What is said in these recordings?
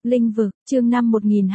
Linh vực, chương 5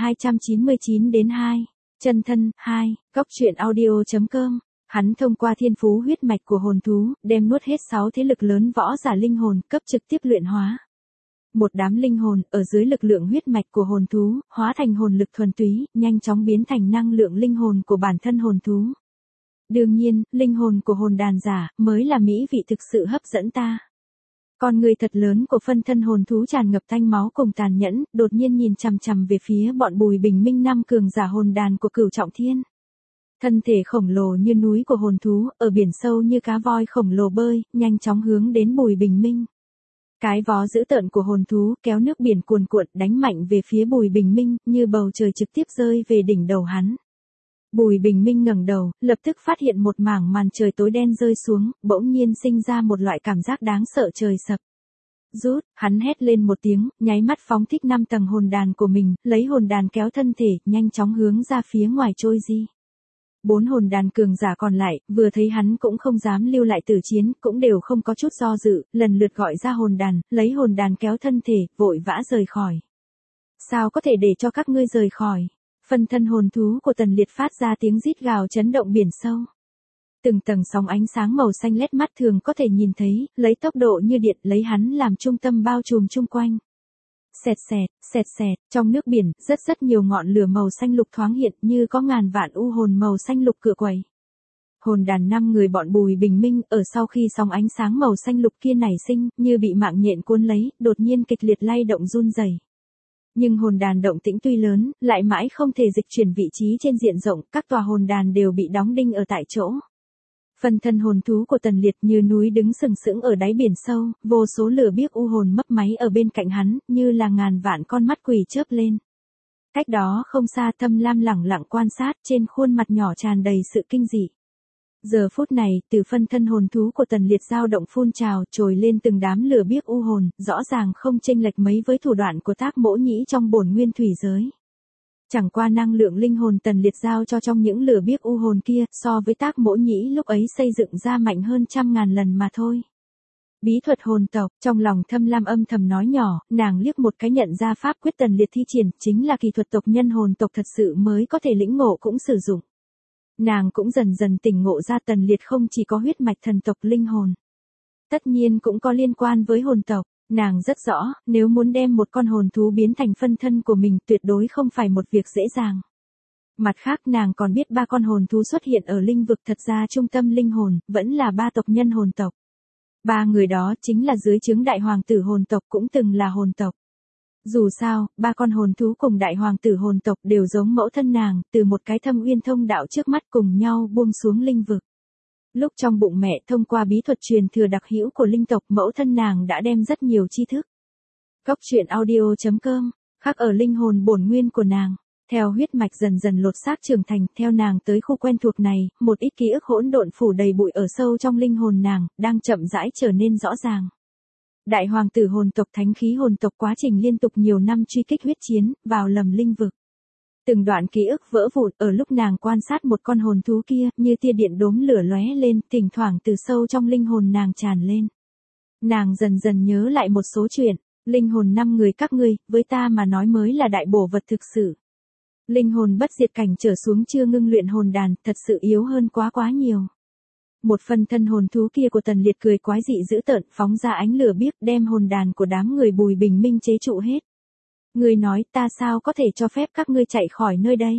1299 đến 2. Chân thân, 2, Cốc truyện audio.com. Hắn thông qua thiên phú huyết mạch của hồn thú, đem nuốt hết 6 thế lực lớn võ giả linh hồn, cấp trực tiếp luyện hóa. Một đám linh hồn, ở dưới lực lượng huyết mạch của hồn thú, hóa thành hồn lực thuần túy, nhanh chóng biến thành năng lượng linh hồn của bản thân hồn thú. Đương nhiên, linh hồn của hồn đàn giả, mới là mỹ vị thực sự hấp dẫn ta. Con người thật lớn của phân thân hồn thú tràn ngập thanh máu cùng tàn nhẫn, đột nhiên nhìn chằm chằm về phía bọn Bùi Bình Minh năm cường giả hồn đàn của Cửu Trọng Thiên. Thân thể khổng lồ như núi của hồn thú, ở biển sâu như cá voi khổng lồ bơi, nhanh chóng hướng đến Bùi Bình Minh. Cái vó dữ tợn của hồn thú kéo nước biển cuồn cuộn đánh mạnh về phía Bùi Bình Minh, như bầu trời trực tiếp rơi về đỉnh đầu hắn. Bùi Bình Minh ngẩng đầu, lập tức phát hiện một mảng màn trời tối đen rơi xuống, bỗng nhiên sinh ra một loại cảm giác đáng sợ trời sập. Rút, hắn hét lên một tiếng, nháy mắt phóng thích 5 tầng hồn đàn của mình, lấy hồn đàn kéo thân thể, nhanh chóng hướng ra phía ngoài trôi đi. 4 hồn đàn cường giả còn lại, vừa thấy hắn cũng không dám lưu lại tử chiến, cũng đều không có chút do dự, lần lượt gọi ra hồn đàn, lấy hồn đàn kéo thân thể, vội vã rời khỏi. Sao có thể để cho các ngươi rời khỏi? Phân thân hồn thú của Tần Liệt phát ra tiếng rít gào chấn động biển sâu. Từng tầng sóng ánh sáng màu xanh lét mắt thường có thể nhìn thấy, lấy tốc độ như điện lấy hắn làm trung tâm bao trùm chung quanh. Xẹt xẹt, trong nước biển, rất nhiều ngọn lửa màu xanh lục thoáng hiện như có ngàn vạn u hồn màu xanh lục cựa quẩy. Hồn đàn 5 người bọn Bùi Bình Minh ở sau khi sóng ánh sáng màu xanh lục kia nảy sinh, như bị mạng nhện cuốn lấy, đột nhiên kịch liệt lay động run rẩy. Nhưng hồn đàn động tĩnh tuy lớn, lại mãi không thể dịch chuyển vị trí trên diện rộng, các tòa hồn đàn đều bị đóng đinh ở tại chỗ. Phân thân hồn thú của Tần Liệt như núi đứng sừng sững ở đáy biển sâu, vô số lửa biếc u hồn mấp máy ở bên cạnh hắn, như là ngàn vạn con mắt quỷ chớp lên. Cách đó không xa Thâm Lam lẳng lặng quan sát, trên khuôn mặt nhỏ tràn đầy sự kinh dị. Giờ phút này, từ phân thân hồn thú của Tần Liệt dao động phun trào, trồi lên từng đám lửa biếc u hồn, rõ ràng không chênh lệch mấy với thủ đoạn của Tác Mỗ Nhĩ trong bổn nguyên thủy giới. Chẳng qua năng lượng linh hồn Tần Liệt giao cho trong những lửa biếc u hồn kia, so với Tác Mỗ Nhĩ lúc ấy xây dựng ra mạnh hơn 100.000 lần mà thôi. Bí thuật hồn tộc, trong lòng Thâm Lam âm thầm nói nhỏ, nàng liếc một cái nhận ra pháp quyết Tần Liệt thi triển, chính là kỳ thuật tộc nhân hồn tộc thật sự mới có thể lĩnh ngộ cũng sử dụng. Nàng cũng dần dần tỉnh ngộ ra Tần Liệt không chỉ có huyết mạch thần tộc linh hồn. Tất nhiên cũng có liên quan với hồn tộc. Nàng rất rõ, nếu muốn đem một con hồn thú biến thành phân thân của mình tuyệt đối không phải một việc dễ dàng. Mặt khác nàng còn biết 3 con hồn thú xuất hiện ở linh vực, thật ra trung tâm linh hồn, vẫn là 3 tộc nhân hồn tộc. 3 người đó chính là dưới trướng đại hoàng tử hồn tộc cũng từng là hồn tộc. Dù sao, 3 con hồn thú cùng đại hoàng tử hồn tộc đều giống mẫu thân nàng, từ một cái thâm uyên thông đạo trước mắt cùng nhau buông xuống linh vực. Lúc trong bụng mẹ thông qua bí thuật truyền thừa đặc hữu của linh tộc, mẫu thân nàng đã đem rất nhiều tri thức. Cốc truyện audio.com, khắc ở linh hồn bổn nguyên của nàng. Theo huyết mạch dần dần lột xác trưởng thành, theo nàng tới khu quen thuộc này, một ít ký ức hỗn độn phủ đầy bụi ở sâu trong linh hồn nàng, đang chậm rãi trở nên rõ ràng. Đại hoàng tử hồn tộc thánh khí hồn tộc quá trình liên tục nhiều năm truy kích huyết chiến, vào lầm linh vực. Từng đoạn ký ức vỡ vụn ở lúc nàng quan sát một con hồn thú kia, như tia điện đốm lửa lóe lên, thỉnh thoảng từ sâu trong linh hồn nàng tràn lên. Nàng dần dần nhớ lại một số chuyện, linh hồn 5 người các ngươi, với ta mà nói mới là đại bổ vật thực sự. Linh hồn bất diệt cảnh trở xuống chưa ngưng luyện hồn đàn, thật sự yếu hơn quá nhiều. Một phân thân hồn thú kia của Tần Liệt cười quái dị dữ tợn, phóng ra ánh lửa biếc, đem hồn đàn của đám người Bùi Bình Minh chế trụ hết. Ngươi nói, ta sao có thể cho phép các ngươi chạy khỏi nơi đây?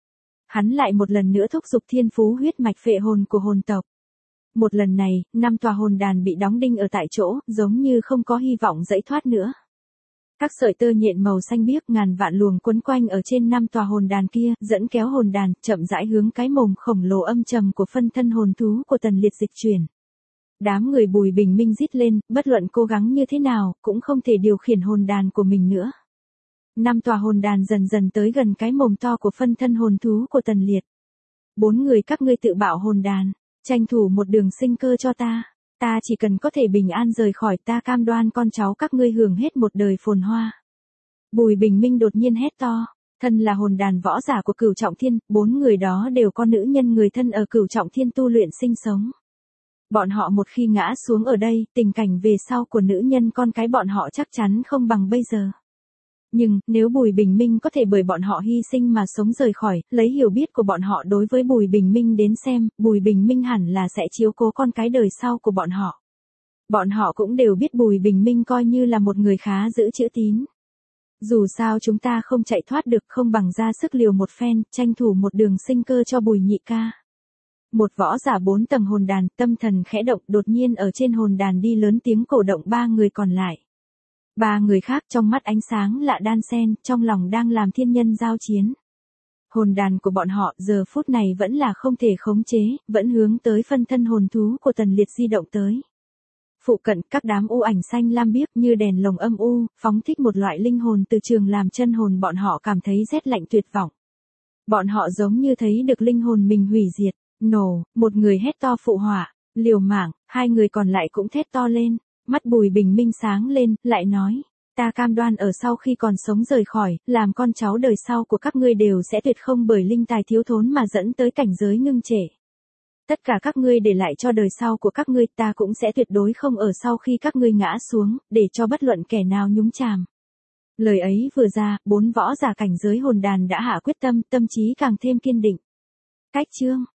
Hắn lại một lần nữa thúc giục thiên phú huyết mạch phệ hồn của hồn tộc. Một lần này, 5 tòa hồn đàn bị đóng đinh ở tại chỗ, giống như không có hy vọng dãy thoát nữa. Các sợi tơ nhện màu xanh biếc ngàn vạn luồng quấn quanh ở trên 5 tòa hồn đàn kia, dẫn kéo hồn đàn, chậm rãi hướng cái mồm khổng lồ âm trầm của phân thân hồn thú của Tần Liệt dịch chuyển. Đám người Bùi Bình Minh rít lên, bất luận cố gắng như thế nào, cũng không thể điều khiển hồn đàn của mình nữa. 5 tòa hồn đàn dần dần tới gần cái mồm to của phân thân hồn thú của Tần Liệt. 4 người các ngươi tự bạo hồn đàn, tranh thủ một đường sinh cơ cho ta. Ta chỉ cần có thể bình an rời khỏi, ta cam đoan con cháu các ngươi hưởng hết một đời phồn hoa. Bùi Bình Minh đột nhiên hét to, thân là hồn đàn võ giả của Cửu Trọng Thiên, 4 người đó đều có nữ nhân người thân ở Cửu Trọng Thiên tu luyện sinh sống. Bọn họ một khi ngã xuống ở đây, tình cảnh về sau của nữ nhân con cái bọn họ chắc chắn không bằng bây giờ. Nhưng, nếu Bùi Bình Minh có thể bởi bọn họ hy sinh mà sống rời khỏi, lấy hiểu biết của bọn họ đối với Bùi Bình Minh đến xem, Bùi Bình Minh hẳn là sẽ chiếu cố con cái đời sau của bọn họ. Bọn họ cũng đều biết Bùi Bình Minh coi như là một người khá giữ chữ tín. Dù sao chúng ta không chạy thoát được, không bằng ra sức liều một phen, tranh thủ một đường sinh cơ cho Bùi nhị ca. Một võ giả 4 tầng hồn đàn, tâm thần khẽ động, đột nhiên ở trên hồn đàn đi lớn tiếng cổ động 3 người còn lại. 3 người khác trong mắt ánh sáng lạ đan xen, trong lòng đang làm thiên nhân giao chiến. Hồn đàn của bọn họ giờ phút này vẫn là không thể khống chế, vẫn hướng tới phân thân hồn thú của Tần Liệt di động tới. Phụ cận các đám u ảnh xanh lam biếc như đèn lồng âm u, phóng thích một loại linh hồn từ trường làm chân hồn bọn họ cảm thấy rét lạnh tuyệt vọng. Bọn họ giống như thấy được linh hồn mình hủy diệt, nổ, một người hét to phụ họa, liều mạng, 2 người còn lại cũng thét to lên, mắt Bùi Bình Minh sáng lên, lại nói, ta cam đoan ở sau khi còn sống rời khỏi, làm con cháu đời sau của các ngươi đều sẽ tuyệt không bởi linh tài thiếu thốn mà dẫn tới cảnh giới ngưng trệ. Tất cả các ngươi để lại cho đời sau của các ngươi, ta cũng sẽ tuyệt đối không ở sau khi các ngươi ngã xuống, để cho bất luận kẻ nào nhúng chàm. Lời ấy vừa ra, 4 võ giả cảnh giới hồn đàn đã hạ quyết tâm, tâm trí càng thêm kiên định. Cách chương